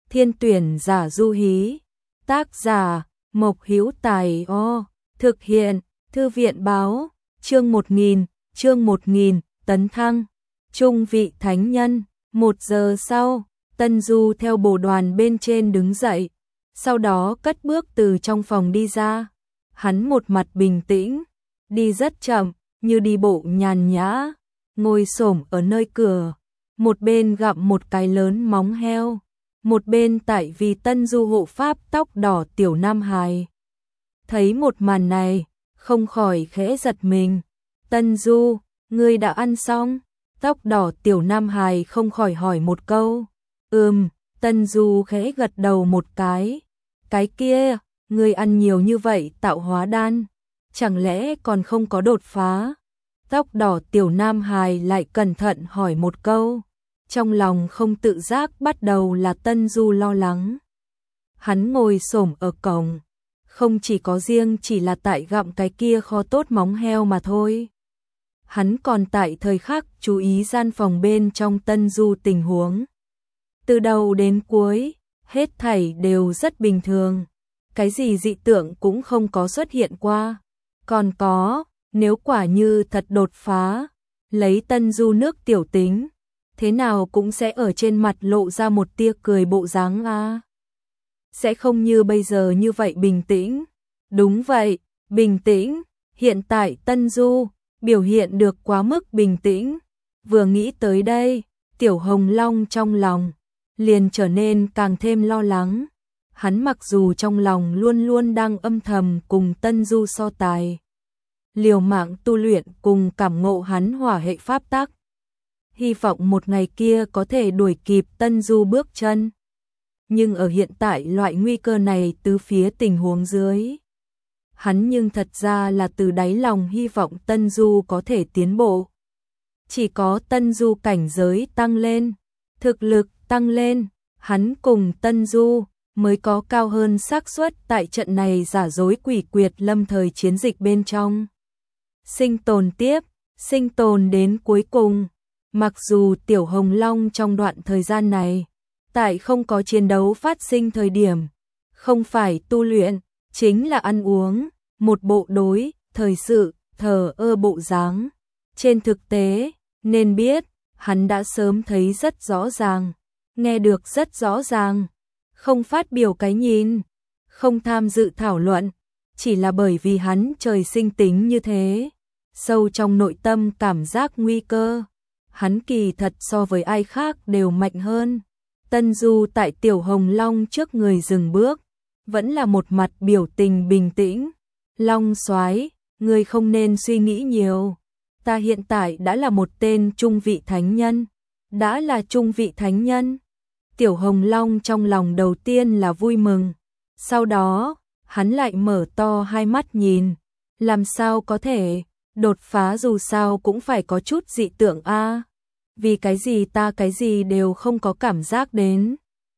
Thiên tuyển giả du hí. Tác giả Mộc Hữu Tài. Thực hiện Thư viện báo. Chương 1000, tấn thăng trung vị thánh nhân. 1 giờ sau, Tân Du theo bổ đoàn bên trên đứng dậy, sau đó cất bước từ trong phòng đi ra. Hắn một mặt bình tĩnh, đi rất chậm, như đi bộ nhàn nhã, ngồi xổm ở nơi cửa, một bên gặm một cái lớn móng heo, một bên tại vì Tân Du hộ pháp tóc đỏ tiểu Nam Hải. Thấy một màn này, không khỏi khẽ giật mình. Tân Du, ngươi đã ăn xong? Tóc đỏ tiểu Nam Hải không khỏi hỏi một câu. Tân Du khẽ gật đầu một cái. Cái kia, ngươi ăn nhiều như vậy tạo hóa đan, chẳng lẽ còn không có đột phá? Tóc đỏ tiểu Nam Hải lại cẩn thận hỏi một câu. Trong lòng không tự giác bắt đầu là Tân Du lo lắng. Hắn ngồi xổm ở cổng, không chỉ có riêng chỉ là tại gặm cái kia kho tốt móng heo mà thôi. Hắn còn tại thời khắc chú ý gian phòng bên trong Tân Du tình huống. Từ đầu đến cuối, hết thảy đều rất bình thường. Cái gì dị tượng cũng không có xuất hiện qua. Còn có, nếu quả như thật đột phá, lấy Tân Du nước tiểu tính, thế nào cũng sẽ ở trên mặt lộ ra một tia cười bộ dáng a. Sẽ không như bây giờ như vậy bình tĩnh. Đúng vậy, bình tĩnh. Hiện tại Tân Du biểu hiện được quá mức bình tĩnh. Vừa nghĩ tới đây, Tiểu Hồng Long trong lòng liền trở nên càng thêm lo lắng. Hắn mặc dù trong lòng luôn luôn đang âm thầm cùng Tân Du so tài, liều mạng tu luyện cùng cảm ngộ hắn hỏa hệ pháp tắc, hy vọng một ngày kia có thể đuổi kịp Tân Du bước chân. Nhưng ở hiện tại loại nguy cơ này tứ phía tình huống dưới, hắn nhưng thật ra là từ đáy lòng hy vọng Tân Du có thể tiến bộ. Chỉ có Tân Du cảnh giới tăng lên, thực lực tăng lên, hắn cùng Tân Du mới có cao hơn xác suất tại trận này giả dối quỷ quyệt lâm thời chiến dịch bên trong sinh tồn tiếp, sinh tồn đến cuối cùng. Mặc dù Tiểu Hồng Long trong đoạn thời gian này, tại không có chiến đấu phát sinh thời điểm, không phải tu luyện, chính là ăn uống, một bộ đối, thời sự, thờ ơ bộ dáng. Trên thực tế, nên biết, hắn đã sớm thấy rất rõ ràng, nghe được rất rõ ràng, không phát biểu cái nhìn, không tham dự thảo luận, chỉ là bởi vì hắn trời sinh tính như thế, sâu trong nội tâm cảm giác nguy cơ. Hắn kỳ thật so với ai khác đều mạnh hơn. Tân Du tại Tiểu Hồng Long trước người dừng bước, vẫn là một mặt biểu tình bình tĩnh. Long soái, ngươi không nên suy nghĩ nhiều. Ta hiện tại đã là một tên trung vị thánh nhân. Đã là trung vị thánh nhân. Tiểu Hồng Long trong lòng đầu tiên là vui mừng. Sau đó, hắn lại mở to hai mắt nhìn. Làm sao có thể, đột phá dù sao cũng phải có chút dị tượng a. Vì cái gì ta cái gì đều không có cảm giác đến.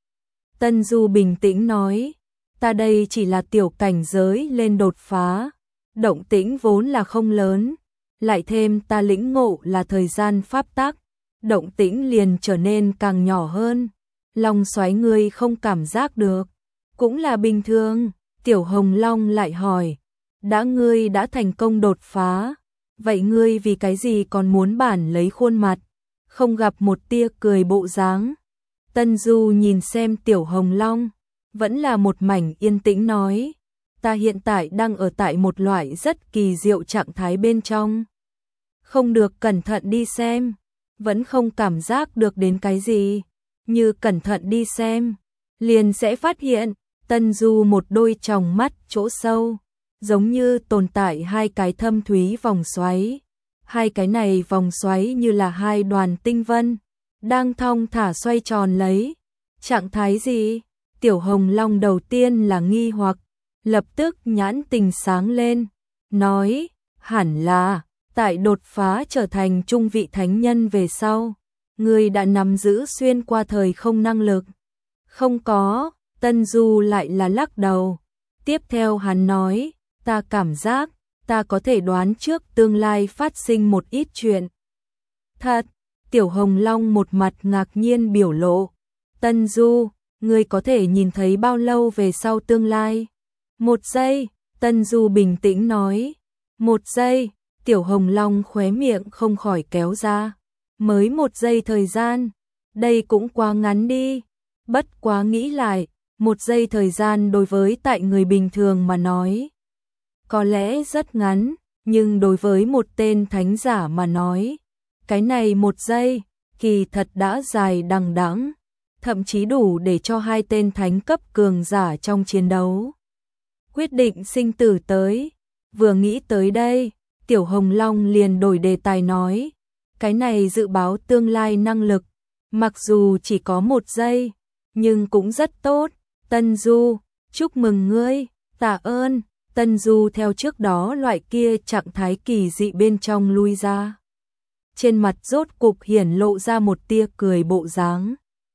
Tân Du bình tĩnh nói, ta đây chỉ là tiểu cảnh giới lên đột phá, động tĩnh vốn là không lớn, lại thêm ta lĩnh ngộ là thời gian pháp tắc, động tĩnh liền trở nên càng nhỏ hơn. Long soái ngươi không cảm giác được, cũng là bình thường. Tiểu Hồng Long lại hỏi, ngươi đã thành công đột phá, vậy ngươi vì cái gì còn muốn bản lấy khuôn mặt, không gặp một tia cười bộ dáng. Tân Du nhìn xem Tiểu Hồng Long, vẫn là một mảnh yên tĩnh nói, ta hiện tại đang ở tại một loại rất kỳ diệu trạng thái bên trong. Không được cẩn thận đi xem, vẫn không cảm giác được đến cái gì, như cẩn thận đi xem, liền sẽ phát hiện, Tân Du một đôi tròng mắt chỗ sâu, giống như tồn tại hai cái thâm thúy vòng xoáy. Hai cái này vòng xoáy như là hai đoàn tinh vân, đang thong thả xoay tròn lấy. Trạng thái gì? Tiểu Hồng Long đầu tiên là nghi hoặc, lập tức nhãn tình sáng lên, nói, hẳn là, tại đột phá trở thành trung vị thánh nhân về sau, ngươi đã nắm giữ xuyên qua thời không năng lực. Không có, Tân Du lại là lắc đầu. Tiếp theo hắn nói, ta cảm giác, ta có thể đoán trước tương lai phát sinh một ít chuyện. Thật, Tiểu Hồng Long một mặt ngạc nhiên biểu lộ. Tân Du, ngươi có thể nhìn thấy bao lâu về sau tương lai? 1 giây, Tân Du bình tĩnh nói. 1 giây, Tiểu Hồng Long khóe miệng không khỏi kéo ra. Mới 1 giây thời gian, đây cũng quá ngắn đi. Bất quá nghĩ lại, 1 giây thời gian đối với tại người bình thường mà nói, có lẽ rất ngắn, nhưng đối với một tên thánh giả mà nói, cái này 1 giây, kỳ thật đã dài đằng đẵng, thậm chí đủ để cho 2 tên thánh cấp cường giả trong chiến đấu quyết định sinh tử tới. Vừa nghĩ tới đây, Tiểu Hồng Long liền đổi đề tài nói, cái này dự báo tương lai năng lực, mặc dù chỉ có 1 giây, nhưng cũng rất tốt. Tân Du, chúc mừng ngươi. Tạ ơn. Tân Du theo trước đó loại kia trạng thái kỳ dị bên trong lui ra. Trên mặt rốt cục hiển lộ ra một tia cười bộ dáng.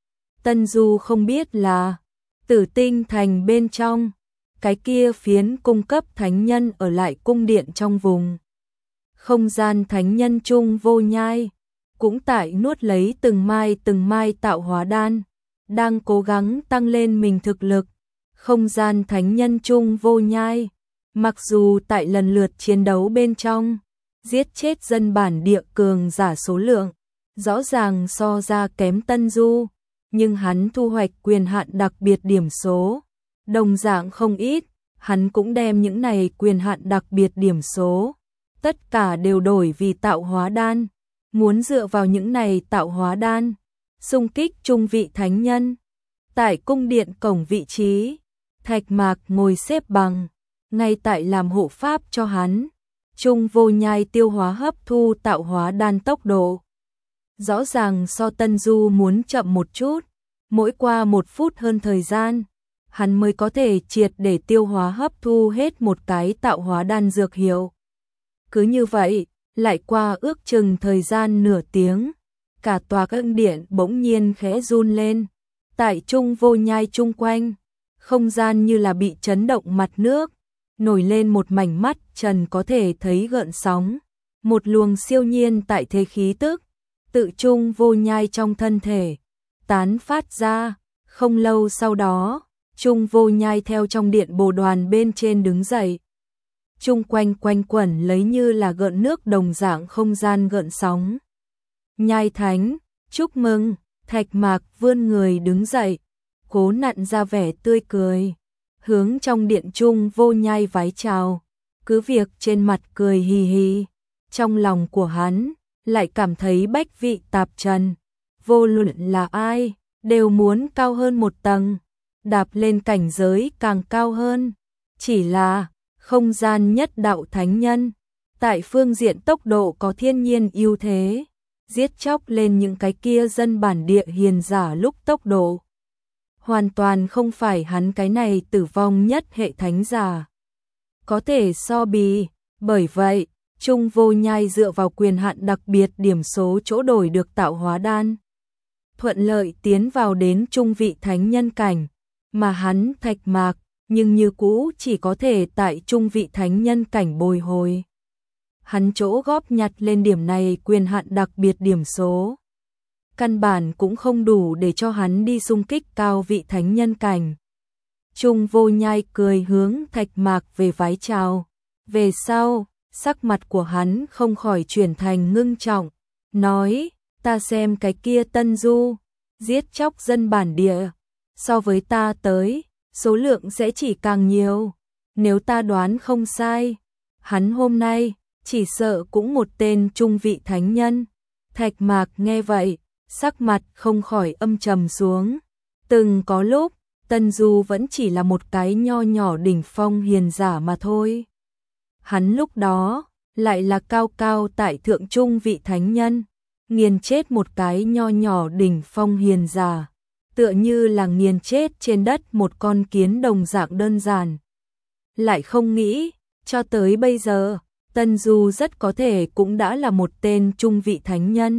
Tân Du không biết là Tử Tinh Thành bên trong, cái kia phiến cung cấp thánh nhân ở lại cung điện trong vùng không gian thánh nhân Trung Vô Nhai, cũng tại nuốt lấy từng mai tạo hóa đan, đang cố gắng tăng lên mình thực lực. Không gian thánh nhân Trung Vô Nhai, mặc dù tại lần lượt chiến đấu bên trong, giết chết dân bản địa cường giả số lượng, rõ ràng so ra kém Tân Du, nhưng hắn thu hoạch quyền hạn đặc biệt điểm số, đồng dạng không ít, hắn cũng đem những này quyền hạn đặc biệt điểm số, tất cả đều đổi vì tạo hóa đan, muốn dựa vào những này tạo hóa đan, xung kích trung vị thánh nhân. Tại cung điện cổng vị trí, Thạch Mạc ngồi xếp bằng, ngay tại làm hộ pháp cho hắn. Trung Vô Nhai tiêu hóa hấp thu tạo hóa đan tốc độ rõ ràng so Tân Du muốn chậm một chút, mỗi qua 1 phút hơn thời gian, hắn mới có thể triệt để tiêu hóa hấp thu hết một cái tạo hóa đan dược hiệu. Cứ như vậy, lại qua ước chừng thời gian nửa tiếng, cả tòa cung điện bỗng nhiên khẽ run lên. Tại Trung Vô Nhai chung quanh, không gian như là bị chấn động mặt nước, nổi lên một mảnh mắt trần có thể thấy gợn sóng. Một luồng siêu nhiên tại thế khí tức, tự Trung Vô Nhai trong thân thể, tán phát ra. Không lâu sau đó, Trung Vô Nhai theo trong điện bồ đoàn bên trên đứng dậy. Chung quanh quanh quẩn lấy như là gợn nước đồng dạng không gian gợn sóng. Nhai Thánh, chúc mừng. Thạch Mạc vươn người đứng dậy, cố nặn ra vẻ tươi cười, hướng trong điện Trung Vô Nhai vái chào, cứ việc trên mặt cười hì hì, trong lòng của hắn lại cảm thấy bách vị tạp trần, vô luận là ai, đều muốn cao hơn một tầng, đạp lên cảnh giới càng cao hơn, chỉ là không gian nhất đạo thánh nhân, tại phương diện tốc độ có thiên nhiên ưu thế. Giết chóc lên những cái kia dân bản địa hiền giả lúc tốc độ hoàn toàn không phải hắn cái này tử vong nhất hệ thánh giả có thể so bì. Bởi vậy, Trung Vô Nhai dựa vào quyền hạn đặc biệt điểm số chỗ đổi được tạo hóa đan, thuận lợi tiến vào đến trung vị thánh nhân cảnh, mà hắn Thạch Mạc nhưng như cũ chỉ có thể tại trung vị thánh nhân cảnh bồi hồi. Hắn chỗ góp nhặt lên điểm này quyền hạn đặc biệt điểm số, căn bản cũng không đủ để cho hắn đi xung kích cao vị thánh nhân cảnh. Trung Vô Nhai cười hướng Thạch Mạc về vái chào, về sau, sắc mặt của hắn không khỏi chuyển thành ngưng trọng, nói, ta xem cái kia Tân Du, giết chóc dân bản địa, so với ta tới, số lượng sẽ chỉ càng nhiều, nếu ta đoán không sai, hắn hôm nay chỉ sợ cũng một tên trung vị thánh nhân. Thạch Mạc nghe vậy, sắc mặt không khỏi âm trầm xuống. Từng có lúc, Tân Du vẫn chỉ là một cái nho nhỏ đỉnh phong hiền giả mà thôi. Hắn lúc đó, lại là cao cao tại thượng trung vị thánh nhân, nghiền chết một cái nho nhỏ đỉnh phong hiền giả, tựa như là nghiền chết trên đất một con kiến đồng dạng đơn giản. Lại không nghĩ, cho tới bây giờ, Tân Du rất có thể cũng đã là một tên trung vị thánh nhân.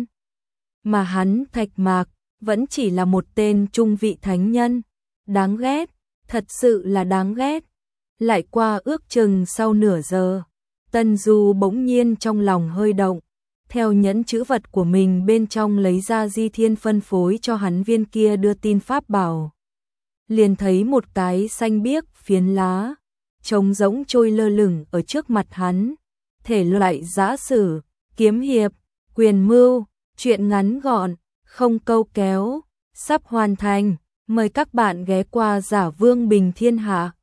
Mà hắn Thạch Mạc vẫn chỉ là một tên trung vị thánh nhân. Đáng ghét, thật sự là đáng ghét. Lại qua ước chừng sau nửa giờ, Tân Du bỗng nhiên trong lòng hơi động, theo nhẫn chữ vật của mình bên trong lấy ra Di Thiên phân phối cho hắn viên kia đưa tin pháp bảo. liền thấy một cái xanh biếc phiến lá, trống rỗng trôi lơ lửng ở trước mặt hắn. Thể loại giã sử, kiếm hiệp, quyền mưu, truyện ngắn gọn, không câu kéo, sắp hoàn thành. Mời các bạn ghé qua Giả Vương Bình Thiên Hạ.